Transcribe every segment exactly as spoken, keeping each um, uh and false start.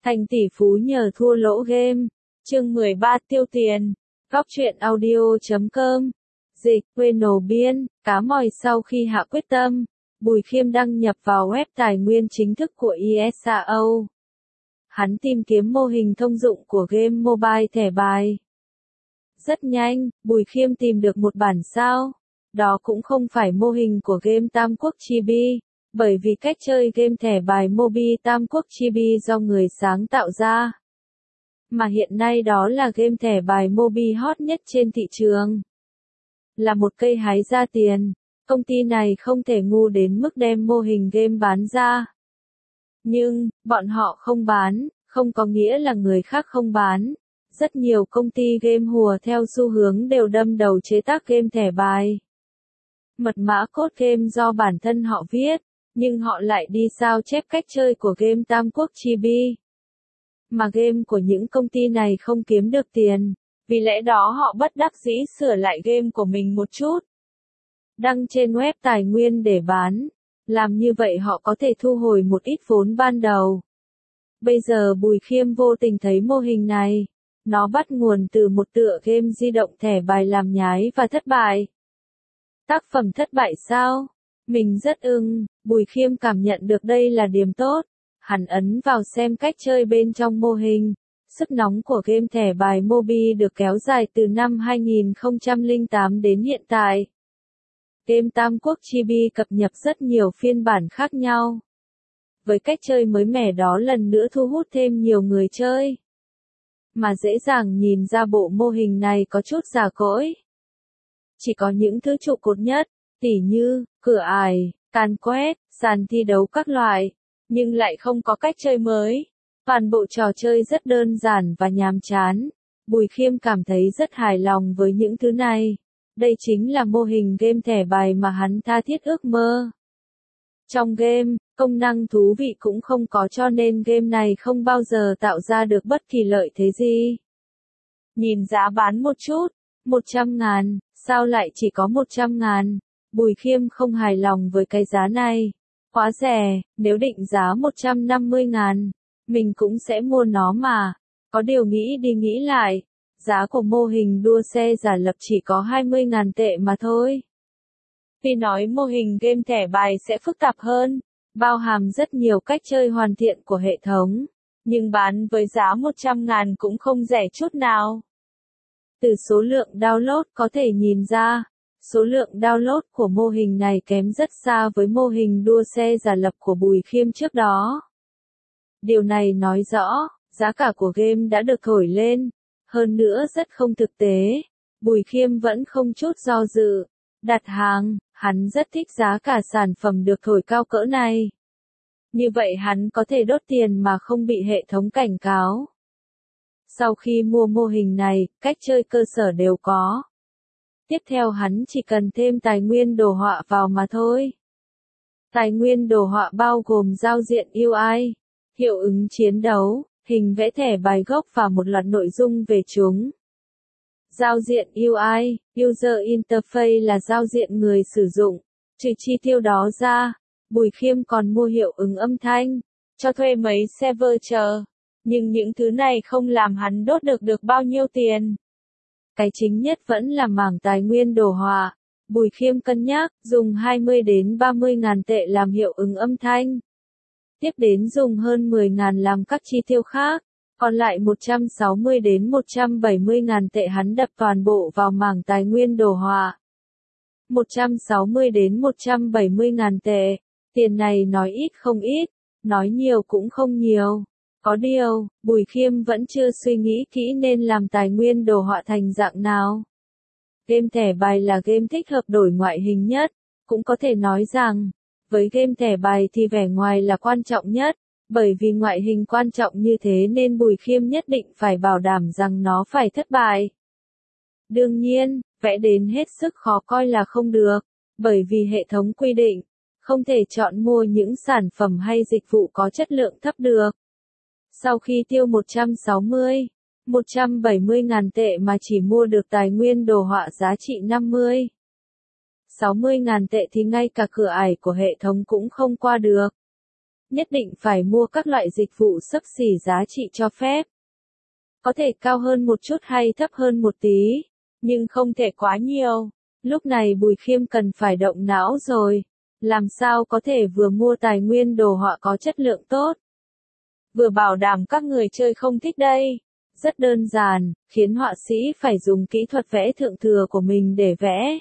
Thành tỷ phú nhờ thua lỗ game. Chương mười ba tiêu tiền. Góc truyện audio chấm com. Dịch, quê nổ biên, cá mòi sau khi hạ quyết tâm. Bùi Khiêm đăng nhập vào web tài nguyên chính thức của i ét a o. Hắn tìm kiếm mô hình thông dụng của game mobile thẻ bài. Rất nhanh, Bùi Khiêm tìm được một bản sao. Đó cũng không phải mô hình của game Tam Quốc Chibi, bởi vì cách chơi game thẻ bài Mobi Tam Quốc Chibi do người sáng tạo ra. Mà hiện nay đó là game thẻ bài Mobi hot nhất trên thị trường. Là một cây hái ra tiền, công ty này không thể ngu đến mức đem mô hình game bán ra. Nhưng, bọn họ không bán, không có nghĩa là người khác không bán. Rất nhiều công ty game hùa theo xu hướng đều đâm đầu chế tác game thẻ bài. Mật mã code game do bản thân họ viết, nhưng họ lại đi sao chép cách chơi của game Tam Quốc Chibi. Mà game của những công ty này không kiếm được tiền, vì lẽ đó họ bất đắc dĩ sửa lại game của mình một chút. Đăng trên web tài nguyên để bán, làm như vậy họ có thể thu hồi một ít vốn ban đầu. Bây giờ Bùi Khiêm vô tình thấy mô hình này, nó bắt nguồn từ một tựa game di động thẻ bài làm nhái và thất bại. Tác phẩm thất bại sao? Mình rất ưng, Bùi Khiêm cảm nhận được đây là điểm tốt. Hắn ấn vào xem cách chơi bên trong mô hình. Sức nóng của game thẻ bài Mobi được kéo dài từ năm hai nghìn không trăm lẻ tám đến hiện tại. Game Tam Quốc Chibi cập nhật rất nhiều phiên bản khác nhau. Với cách chơi mới mẻ đó lần nữa thu hút thêm nhiều người chơi. Mà dễ dàng nhìn ra bộ mô hình này có chút già cỗi. Chỉ có những thứ trụ cột nhất, tỉ như, cửa ải, càn quét, sàn thi đấu các loại, nhưng lại không có cách chơi mới. Toàn bộ trò chơi rất đơn giản và nhàm chán. Bùi Khiêm cảm thấy rất hài lòng với những thứ này. Đây chính là mô hình game thẻ bài mà hắn tha thiết ước mơ. Trong game, công năng thú vị cũng không có cho nên game này không bao giờ tạo ra được bất kỳ lợi thế gì. Nhìn giá bán một chút, một trăm ngàn, sao lại chỉ có một trăm ngàn? Bùi Khiêm không hài lòng với cái giá này. Quá rẻ, nếu định giá một trăm năm mươi ngàn, mình cũng sẽ mua nó mà. Có điều nghĩ đi nghĩ lại, giá của mô hình đua xe giả lập chỉ có hai mươi ngàn tệ mà thôi. Vì nói mô hình game thẻ bài sẽ phức tạp hơn, bao hàm rất nhiều cách chơi hoàn thiện của hệ thống, nhưng bán với giá một trăm ngàn cũng không rẻ chút nào. Từ số lượng download có thể nhìn ra, số lượng download của mô hình này kém rất xa với mô hình đua xe giả lập của Bùi Khiêm trước đó. Điều này nói rõ, giá cả của game đã được thổi lên, hơn nữa rất không thực tế. Bùi Khiêm vẫn không chút do dự, đặt hàng, hắn rất thích giá cả sản phẩm được thổi cao cỡ này. Như vậy hắn có thể đốt tiền mà không bị hệ thống cảnh cáo. Sau khi mua mô hình này, cách chơi cơ sở đều có. Tiếp theo hắn chỉ cần thêm tài nguyên đồ họa vào mà thôi. Tài nguyên đồ họa bao gồm giao diện u i, hiệu ứng chiến đấu, hình vẽ thẻ bài gốc và một loạt nội dung về chúng. Giao diện u i, User Interface là giao diện người sử dụng. Trừ chi tiêu đó ra, Bùi Khiêm còn mua hiệu ứng âm thanh, cho thuê mấy server chờ. Nhưng những thứ này không làm hắn đốt được được bao nhiêu tiền. Cái chính nhất vẫn là mảng tài nguyên đồ họa. Bùi Khiêm cân nhắc dùng hai mươi đến ba mươi ngàn tệ làm hiệu ứng âm thanh. Tiếp đến dùng hơn mười ngàn làm các chi tiêu khác. Còn lại một trăm sáu mươi đến một trăm bảy mươi ngàn tệ hắn đập toàn bộ vào mảng tài nguyên đồ họa. một trăm sáu mươi đến một trăm bảy mươi ngàn tệ. Tiền này nói ít không ít, nói nhiều cũng không nhiều. Có điều, Bùi Khiêm vẫn chưa suy nghĩ kỹ nên làm tài nguyên đồ họa thành dạng nào. Game thẻ bài là game thích hợp đổi ngoại hình nhất. Cũng có thể nói rằng, với game thẻ bài thì vẻ ngoài là quan trọng nhất. Bởi vì ngoại hình quan trọng như thế nên Bùi Khiêm nhất định phải bảo đảm rằng nó phải thất bại. Đương nhiên, vẽ đến hết sức khó coi là không được. Bởi vì hệ thống quy định, không thể chọn mua những sản phẩm hay dịch vụ có chất lượng thấp được. Sau khi tiêu một trăm sáu mươi, một trăm bảy mươi ngàn tệ mà chỉ mua được tài nguyên đồ họa giá trị năm mươi, sáu mươi ngàn tệ thì ngay cả cửa ải của hệ thống cũng không qua được. nhất định phải mua các loại dịch vụ xấp xỉ giá trị cho phép. Có thể cao hơn một chút hay thấp hơn một tí, nhưng không thể quá nhiều. Lúc này Bùi Khiêm cần phải động não rồi. Làm sao có thể vừa mua tài nguyên đồ họa có chất lượng tốt, vừa bảo đảm các người chơi không thích đây? Rất đơn giản, khiến họa sĩ phải dùng kỹ thuật vẽ thượng thừa của mình để vẽ.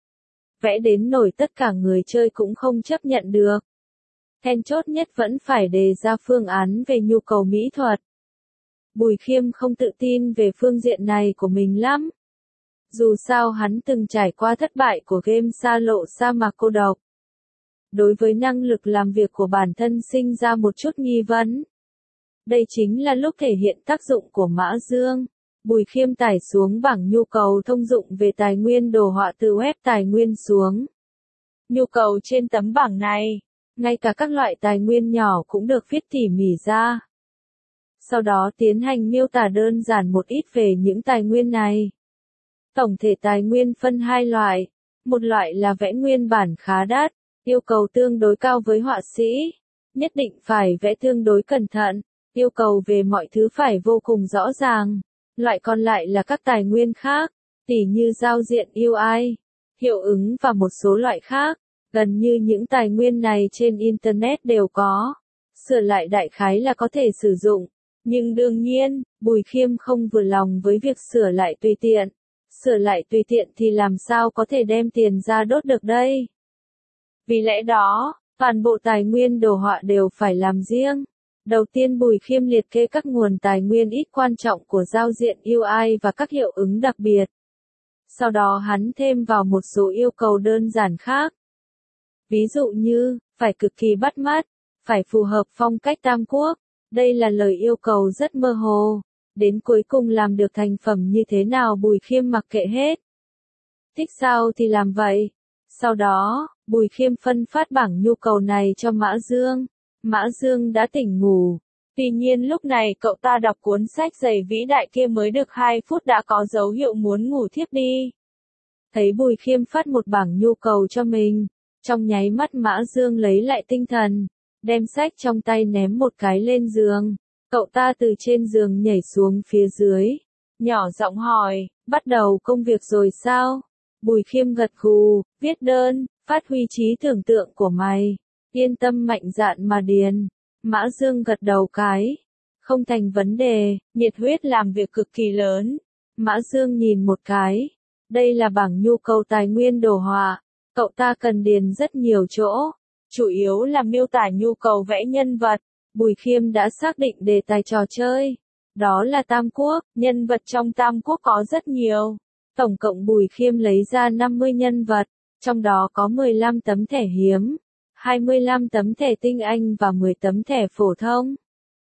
Vẽ đến nổi tất cả người chơi cũng không chấp nhận được. Then chốt nhất vẫn phải đề ra phương án về nhu cầu mỹ thuật. Bùi Khiêm không tự tin về phương diện này của mình lắm. Dù sao hắn từng trải qua thất bại của game Xa Lộ Sa Mạc Cô Độc. Đối với năng lực làm việc của bản thân sinh ra một chút nghi vấn. Đây chính là lúc thể hiện tác dụng của Mã Dương. Bùi Khiêm tải xuống bảng nhu cầu thông dụng về tài nguyên đồ họa từ web tài nguyên xuống. Nhu cầu trên tấm bảng này, ngay cả các loại tài nguyên nhỏ cũng được viết tỉ mỉ ra. Sau đó tiến hành miêu tả đơn giản một ít về những tài nguyên này. Tổng thể tài nguyên phân hai loại. Một loại là vẽ nguyên bản khá đắt, yêu cầu tương đối cao với họa sĩ. Nhất định phải vẽ tương đối cẩn thận, yêu cầu về mọi thứ phải vô cùng rõ ràng. Loại còn lại là các tài nguyên khác, tỉ như giao diện u i, hiệu ứng và một số loại khác. Gần như những tài nguyên này trên Internet đều có. Sửa lại đại khái là có thể sử dụng. Nhưng đương nhiên, Bùi Khiêm không vừa lòng với việc sửa lại tùy tiện. Sửa lại tùy tiện thì làm sao có thể đem tiền ra đốt được đây? Vì lẽ đó, toàn bộ tài nguyên đồ họa đều phải làm riêng. Đầu tiên Bùi Khiêm liệt kê các nguồn tài nguyên ít quan trọng của giao diện u i và các hiệu ứng đặc biệt. Sau đó hắn thêm vào một số yêu cầu đơn giản khác. Ví dụ như, phải cực kỳ bắt mắt, phải phù hợp phong cách Tam Quốc. Đây là lời yêu cầu rất mơ hồ. Đến cuối cùng làm được thành phẩm như thế nào Bùi Khiêm mặc kệ hết. Thích sao thì làm vậy. Sau đó, Bùi Khiêm phân phát bảng nhu cầu này cho Mã Dương. Mã Dương đã tỉnh ngủ. Tuy nhiên lúc này cậu ta đọc cuốn sách dày vĩ đại kia mới được hai phút đã có dấu hiệu muốn ngủ thiếp đi. Thấy Bùi Khiêm phát một bảng nhu cầu cho mình. Trong nháy mắt Mã Dương lấy lại tinh thần. Đem sách trong tay ném một cái lên giường. Cậu ta từ trên giường nhảy xuống phía dưới. Nhỏ giọng hỏi, bắt đầu công việc rồi sao? Bùi Khiêm gật gù, viết đơn, phát huy trí tưởng tượng của mày. Yên tâm mạnh dạn mà điền. Mã Dương gật đầu cái. Không thành vấn đề, nhiệt huyết làm việc cực kỳ lớn. Mã Dương nhìn một cái. Đây là bảng nhu cầu tài nguyên đồ họa. Cậu ta cần điền rất nhiều chỗ. Chủ yếu là miêu tả nhu cầu vẽ nhân vật. Bùi Khiêm đã xác định đề tài trò chơi. Đó là Tam Quốc, nhân vật trong Tam Quốc có rất nhiều. Tổng cộng Bùi Khiêm lấy ra năm mươi nhân vật, trong đó có mười lăm tấm thẻ hiếm, hai mươi lăm tấm thẻ tinh anh và mười tấm thẻ phổ thông.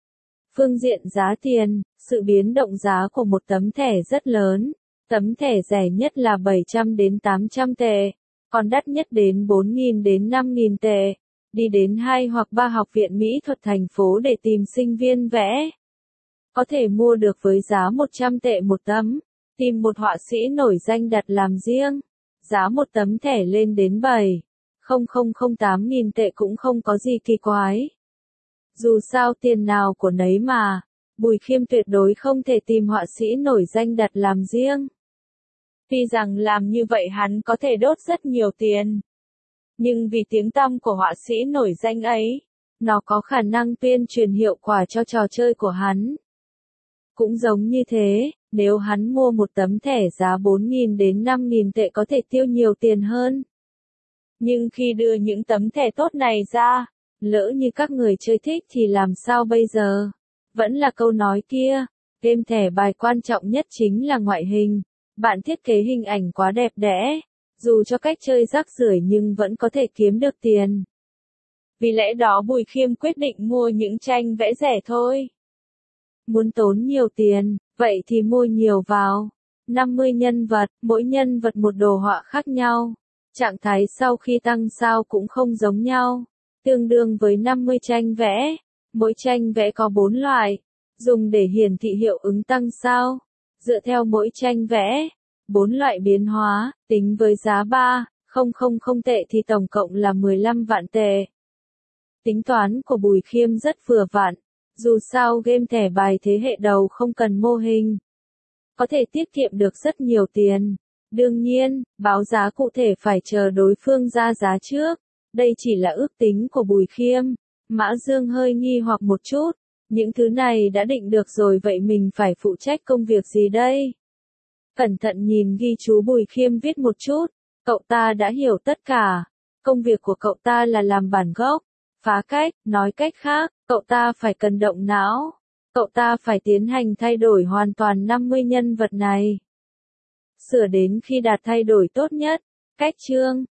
Phương diện giá tiền, sự biến động giá của một tấm thẻ rất lớn. Tấm thẻ rẻ nhất là bảy trăm đến tám trăm tệ, còn đắt nhất đến bốn nghìn đến năm nghìn tệ. Đi đến hai hoặc ba học viện mỹ thuật thành phố để tìm sinh viên vẽ. Có thể mua được với giá một trăm tệ một tấm. Tìm một họa sĩ nổi danh đặt làm riêng. Giá một tấm thẻ lên đến bảy nghìn tám nghìn tệ cũng không có gì kỳ quái. Dù sao tiền nào của nấy mà. Bùi Khiêm tuyệt đối không thể tìm họa sĩ nổi danh đặt làm riêng. Tuy rằng làm như vậy hắn có thể đốt rất nhiều tiền. Nhưng vì tiếng tăm của họa sĩ nổi danh ấy, nó có khả năng tuyên truyền hiệu quả cho trò chơi của hắn. Cũng giống như thế, nếu hắn mua một tấm thẻ giá bốn nghìn đến năm nghìn tệ có thể tiêu nhiều tiền hơn. Nhưng khi đưa những tấm thẻ tốt này ra, lỡ như các người chơi thích thì làm sao bây giờ? Vẫn là câu nói kia, game thẻ bài quan trọng nhất chính là ngoại hình. Bạn thiết kế hình ảnh quá đẹp đẽ. Dù cho cách chơi rác rưởi nhưng vẫn có thể kiếm được tiền. Vì lẽ đó Bùi Khiêm quyết định mua những tranh vẽ rẻ thôi. Muốn tốn nhiều tiền, vậy thì mua nhiều vào. năm mươi nhân vật, mỗi nhân vật một đồ họa khác nhau. Trạng thái sau khi tăng sao cũng không giống nhau. Tương đương với năm mươi tranh vẽ. Mỗi tranh vẽ có bốn loại. Dùng để hiển thị hiệu ứng tăng sao. Dựa theo mỗi tranh vẽ. bốn loại biến hóa, tính với giá ba nghìn tệ thì tổng cộng là mười lăm vạn tệ. Tính toán của Bùi Khiêm rất vừa vặn, dù sao game thẻ bài thế hệ đầu không cần mô hình, có thể tiết kiệm được rất nhiều tiền. Đương nhiên, báo giá cụ thể phải chờ đối phương ra giá trước, đây chỉ là ước tính của Bùi Khiêm. Mã Dương hơi nghi hoặc một chút, những thứ này đã định được rồi vậy mình phải phụ trách công việc gì đây? Cẩn thận nhìn ghi chú Bùi Khiêm viết một chút, cậu ta đã hiểu tất cả. Công việc của cậu ta là làm bản gốc, phá cách, nói cách khác, cậu ta phải cần động não. Cậu ta phải tiến hành thay đổi hoàn toàn năm mươi nhân vật này. Sửa đến khi đạt thay đổi tốt nhất. Cách chương